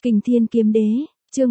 Kình Thiên Kiếm Đế, chương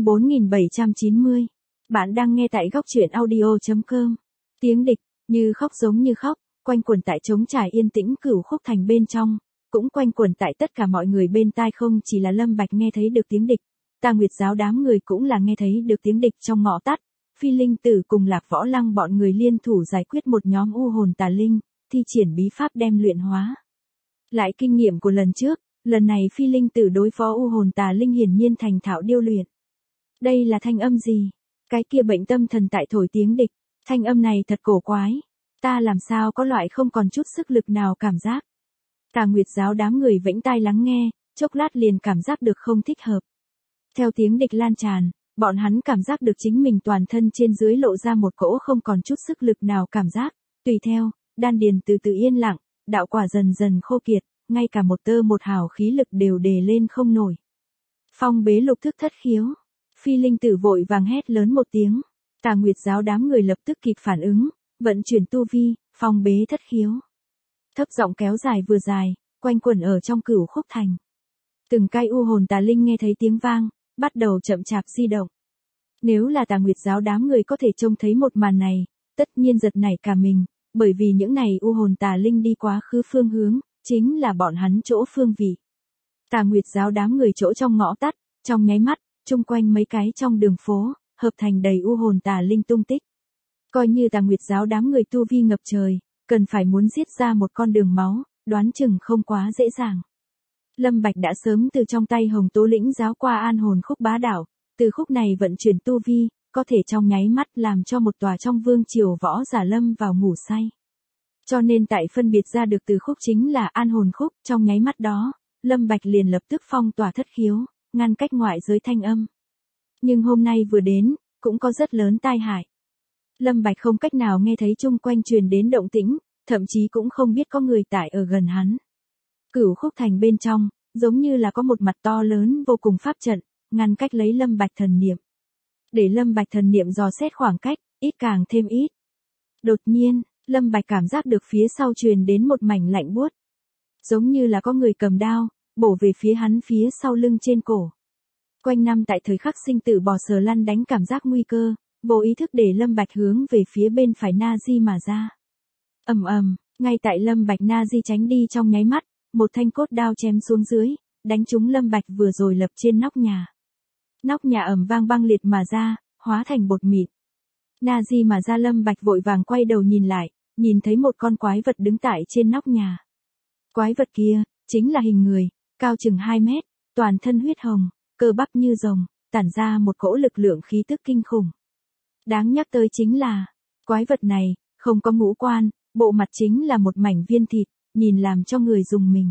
4790. Bạn đang nghe tại góc truyện audio.com. Tiếng địch, như khóc giống như khóc, quanh quẩn tại trống trải yên tĩnh Cửu Khúc Thành bên trong, cũng quanh quẩn tại tất cả mọi người bên tai. Không chỉ là Lâm Bạch nghe thấy được tiếng địch, Tà Nguyệt giáo đám người cũng là nghe thấy được tiếng địch trong ngõ tắt. Phi Linh Tử cùng Lạc Võ Lăng bọn người liên thủ giải quyết một nhóm u hồn tà linh, thi triển bí pháp đem luyện hóa. Lại kinh nghiệm của lần trước, lần này Phi Linh Tử đối phó u hồn tà linh hiển nhiên thành thạo điêu luyện. Đây là thanh âm gì? Cái kia bệnh tâm thần tại thổi tiếng địch, thanh âm này thật cổ quái. Ta làm sao có loại không còn chút sức lực nào cảm giác. Tà Nguyệt giáo đám người vẫy tai lắng nghe, chốc lát liền cảm giác được không thích hợp. Theo tiếng địch lan tràn, bọn hắn cảm giác được chính mình toàn thân trên dưới lộ ra một cỗ không còn chút sức lực nào cảm giác. Tùy theo, đan điền từ từ yên lặng, đạo quả dần dần khô kiệt, ngay cả một tơ một hào khí lực đều đề lên không nổi. Phong bế lục thức thất khiếu. Phi Linh Tử vội vàng hét lớn một tiếng. Tà Nguyệt giáo đám người lập tức kịp phản ứng, vận chuyển tu vi, phong bế thất khiếu. Thấp giọng kéo dài vừa dài, quanh quẩn ở trong Cửu Khúc Thành. Từng cái u hồn tà linh nghe thấy tiếng vang, bắt đầu chậm chạp di động. Nếu là Tà Nguyệt giáo đám người có thể trông thấy một màn này, tất nhiên giật nảy cả mình, bởi vì những này u hồn tà linh đi quá khứ phương hướng, chính là bọn hắn chỗ phương vị. Tà Nguyệt giáo đám người chỗ trong ngõ tắt, trong nháy mắt, chung quanh mấy cái trong đường phố, hợp thành đầy u hồn tà linh tung tích. Coi như Tà Nguyệt giáo đám người tu vi ngập trời, cần phải muốn giết ra một con đường máu, đoán chừng không quá dễ dàng. Lâm Bạch đã sớm từ trong tay Hồng Tố lĩnh giáo qua an hồn khúc bá đạo, từ khúc này vận chuyển tu vi, có thể trong nháy mắt làm cho một tòa trong vương triều võ giả lâm vào ngủ say. Cho nên tại phân biệt ra được từ khúc chính là an hồn khúc, trong nháy mắt đó, Lâm Bạch liền lập tức phong tỏa thất khiếu, ngăn cách ngoại giới thanh âm. Nhưng hôm nay vừa đến, cũng có rất lớn tai hại. Lâm Bạch không cách nào nghe thấy chung quanh truyền đến động tĩnh, thậm chí cũng không biết có người tại ở gần hắn. Cửu Khúc Thành bên trong, giống như là có một mặt to lớn vô cùng pháp trận, ngăn cách lấy Lâm Bạch thần niệm. Để Lâm Bạch thần niệm dò xét khoảng cách, ít càng thêm ít. Đột nhiên, Lâm Bạch cảm giác được phía sau truyền đến một mảnh lạnh buốt. Giống như là có người cầm đao, bổ về phía hắn phía sau lưng trên cổ. Quanh năm tại thời khắc sinh tử bò sờ lăn đánh cảm giác nguy cơ, vô ý thức để Lâm Bạch hướng về phía bên phải Na Di mà ra. Ầm ầm, ngay tại Lâm Bạch Na Di tránh đi trong nháy mắt, một thanh cốt đao chém xuống dưới, đánh trúng Lâm Bạch vừa rồi lập trên nóc nhà. Nóc nhà ầm vang băng liệt mà ra, hóa thành bột mịn. Na Di mà ra. Lâm Bạch vội vàng quay đầu nhìn lại, nhìn thấy một con quái vật đứng tại trên nóc nhà. Quái vật kia, chính là hình người, cao chừng 2 mét, toàn thân huyết hồng, cơ bắp như rồng, tản ra một cỗ lực lượng khí tức kinh khủng. Đáng nhắc tới chính là, quái vật này, không có ngũ quan, bộ mặt chính là một mảnh viên thịt, nhìn làm cho người rùng mình.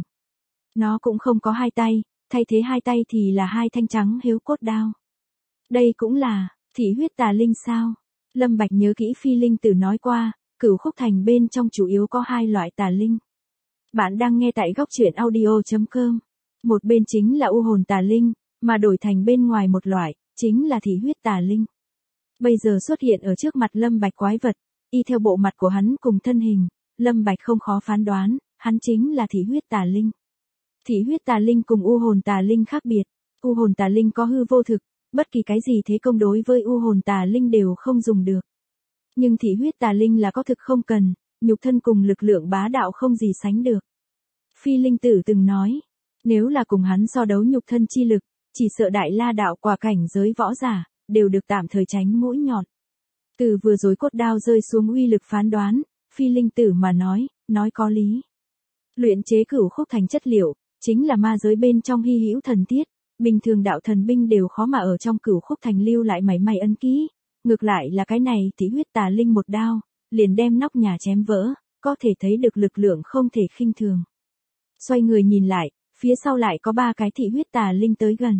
Nó cũng không có 2 tay, thay thế 2 tay thì là 2 thanh trắng hiếu cốt đao. Đây cũng là, thị huyết tà linh sao? Lâm Bạch nhớ kỹ Phi Linh Tử nói qua, Cửu Khúc Thành bên trong chủ yếu có 2 loại tà linh. Bạn đang nghe tại góc truyện audio.com. Một bên chính là u hồn tà linh, mà đổi thành bên ngoài một loại, chính là thị huyết tà linh. Bây giờ xuất hiện ở trước mặt Lâm Bạch quái vật, y theo bộ mặt của hắn cùng thân hình, Lâm Bạch không khó phán đoán, hắn chính là thị huyết tà linh. Thị huyết tà linh cùng u hồn tà linh khác biệt, u hồn tà linh có hư vô thực, bất kỳ cái gì thế công đối với u hồn tà linh đều không dùng được. Nhưng thị huyết tà linh là có thực không cần, nhục thân cùng lực lượng bá đạo không gì sánh được. Phi Linh Tử từng nói, nếu là cùng hắn so đấu nhục thân chi lực, chỉ sợ đại la đạo quả cảnh giới võ giả, đều được tạm thời tránh mũi nhọn. Từ vừa rồi cốt đao rơi xuống uy lực phán đoán, Phi Linh Tử mà nói có lý. Luyện chế Cửu Khúc Thành chất liệu, chính là ma giới bên trong hy hữu thần thiết, bình thường đạo thần binh đều khó mà ở trong Cửu Khúc Thành lưu lại mảy may ấn ký, ngược lại là cái này thị huyết tà linh một đao, liền đem nóc nhà chém vỡ, có thể thấy được lực lượng không thể khinh thường. Xoay người nhìn lại, phía sau lại có 3 cái thị huyết tà linh tới gần.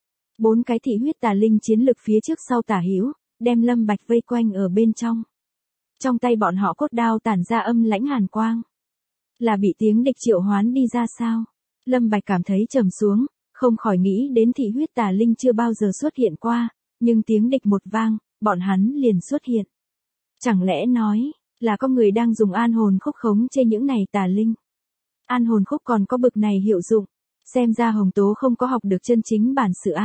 4 cái thị huyết tà linh chiến lực phía trước sau tả hữu, đem Lâm Bạch vây quanh ở bên trong. Trong tay bọn họ cốt đao tản ra âm lãnh hàn quang. Là bị tiếng địch triệu hoán đi ra sao? Lâm Bạch cảm thấy trầm xuống, không khỏi nghĩ đến thị huyết tà linh chưa bao giờ xuất hiện qua, nhưng tiếng địch một vang, bọn hắn liền xuất hiện. Chẳng lẽ nói, là có người đang dùng an hồn khúc khống trên những này tà linh? An hồn khúc còn có bực này hiệu dụng, xem ra Hồng Tố không có học được chân chính bản sự a.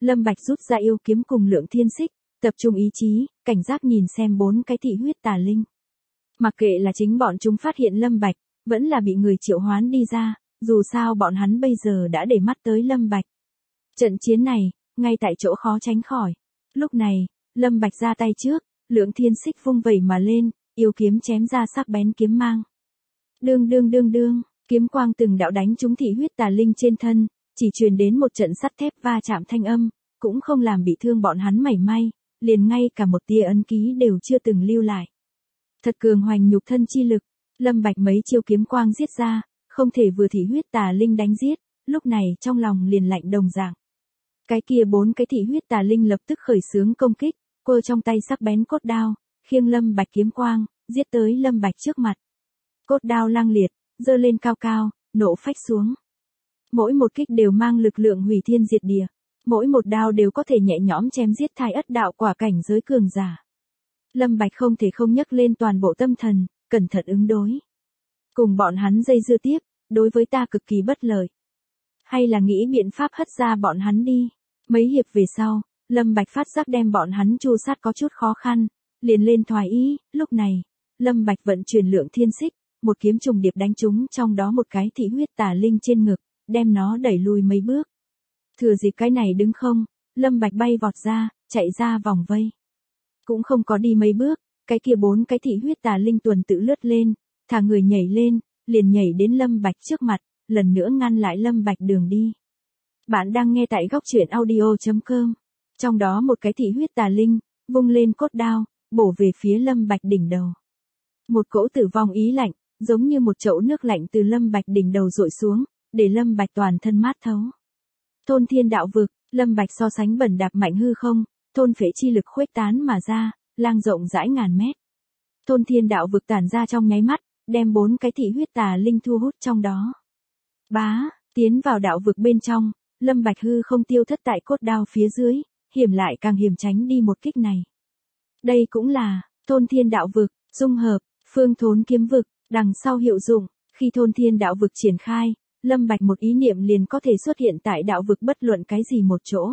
Lâm Bạch rút ra yêu kiếm cùng Lượng Thiên Xích, tập trung ý chí, cảnh giác nhìn xem 4 cái thị huyết tà linh. Mặc kệ là chính bọn chúng phát hiện Lâm Bạch, vẫn là bị người triệu hoán đi ra, dù sao bọn hắn bây giờ đã để mắt tới Lâm Bạch. Trận chiến này, ngay tại chỗ khó tránh khỏi. Lúc này, Lâm Bạch ra tay trước, Lượng Thiên Xích vung vẩy mà lên, yêu kiếm chém ra sắc bén kiếm mang. Đương đương đương đương, kiếm quang từng đạo đánh trúng thị huyết tà linh trên thân, chỉ truyền đến một trận sắt thép va chạm thanh âm, cũng không làm bị thương bọn hắn mảy may, liền ngay cả một tia ấn ký đều chưa từng lưu lại. Thật cường hoành nhục thân chi lực, Lâm Bạch mấy chiêu kiếm quang giết ra, không thể vừa thị huyết tà linh đánh giết, lúc này trong lòng liền lạnh đồng dạng. Cái kia 4 cái thị huyết tà linh lập tức khởi xướng công kích, quơ trong tay sắc bén cốt đao, khiêng Lâm Bạch kiếm quang, giết tới Lâm Bạch trước mặt. Cốt đao lang liệt, giơ lên cao cao, nổ phách xuống. Mỗi một kích đều mang lực lượng hủy thiên diệt địa, mỗi một đao đều có thể nhẹ nhõm chém giết thai ất đạo quả cảnh giới cường giả. Lâm Bạch không thể không nhấc lên toàn bộ tâm thần, cẩn thận ứng đối. Cùng bọn hắn dây dưa tiếp, đối với ta cực kỳ bất lợi. Hay là nghĩ biện pháp hất ra bọn hắn đi. Mấy hiệp về sau, Lâm Bạch phát giác đem bọn hắn tru sát có chút khó khăn, liền lên thoái ý, lúc này, Lâm Bạch vận chuyển Lượng Thiên Xích, một kiếm trùng điệp đánh trúng trong đó một cái thị huyết tà linh trên ngực, đem nó đẩy lùi mấy bước. Thừa dịp cái này đứng không, Lâm Bạch bay vọt ra, chạy ra vòng vây. Cũng không có đi mấy bước, cái kia 4 cái thị huyết tà linh tuần tự lướt lên, thả người nhảy lên, liền nhảy đến Lâm Bạch trước mặt, lần nữa ngăn lại Lâm Bạch đường đi. Bạn đang nghe tại góc truyện audio.com. Trong đó một cái thị huyết tà linh, vung lên cốt đao, bổ về phía Lâm Bạch đỉnh đầu. Một cỗ tử vong ý lạnh, giống như một chậu nước lạnh từ Lâm Bạch đỉnh đầu dội xuống, để Lâm Bạch toàn thân mát thấu. Thôn thiên đạo vực, Lâm Bạch so sánh bẩn đạp mạnh hư không, thôn phệ chi lực khuếch tán mà ra, lang rộng rãi ngàn mét. Thôn thiên đạo vực tản ra trong nháy mắt, đem 4 cái thị huyết tà linh thu hút trong đó. Bá, tiến vào đạo vực bên trong, Lâm Bạch hư không tiêu thất tại cốt đao phía dưới, hiểm lại càng hiểm tránh đi một kích này. Đây cũng là thôn thiên đạo vực, dung hợp, phương thốn kiếm vực, đằng sau hiệu dụng, khi thôn thiên đạo vực triển khai, Lâm Bạch một ý niệm liền có thể xuất hiện tại đạo vực bất luận cái gì một chỗ.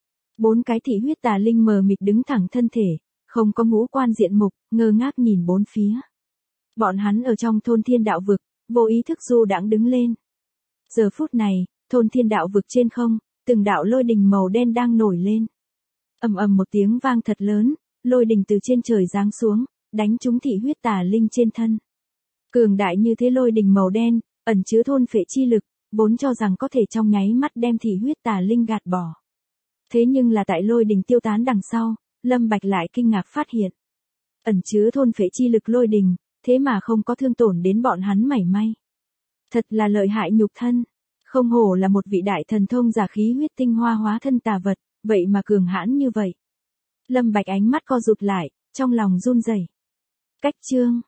4 cái thị huyết tà linh mờ mịt đứng thẳng thân thể, không có ngũ quan diện mục, ngơ ngác nhìn bốn phía. Bọn hắn ở trong thôn thiên đạo vực, vô ý thức du đãng đứng lên. Giờ phút này, thôn thiên đạo vực trên không, từng đạo lôi đình màu đen đang nổi lên. Ầm ầm một tiếng vang thật lớn, lôi đình từ trên trời giáng xuống, đánh trúng thị huyết tà linh trên thân. Cường đại như thế lôi đình màu đen, ẩn chứa thôn phệ chi lực, vốn cho rằng có thể trong nháy mắt đem thị huyết tà linh gạt bỏ. Thế nhưng là tại lôi đình tiêu tán đằng sau, Lâm Bạch lại kinh ngạc phát hiện. Ẩn chứa thôn phệ chi lực lôi đình, thế mà không có thương tổn đến bọn hắn mảy may. Thật là lợi hại nhục thân, không hổ là một vị đại thần thông giả khí huyết tinh hoa hóa thân tà vật, vậy mà cường hãn như vậy. Lâm Bạch ánh mắt co rụt lại, trong lòng run rẩy. Cách chương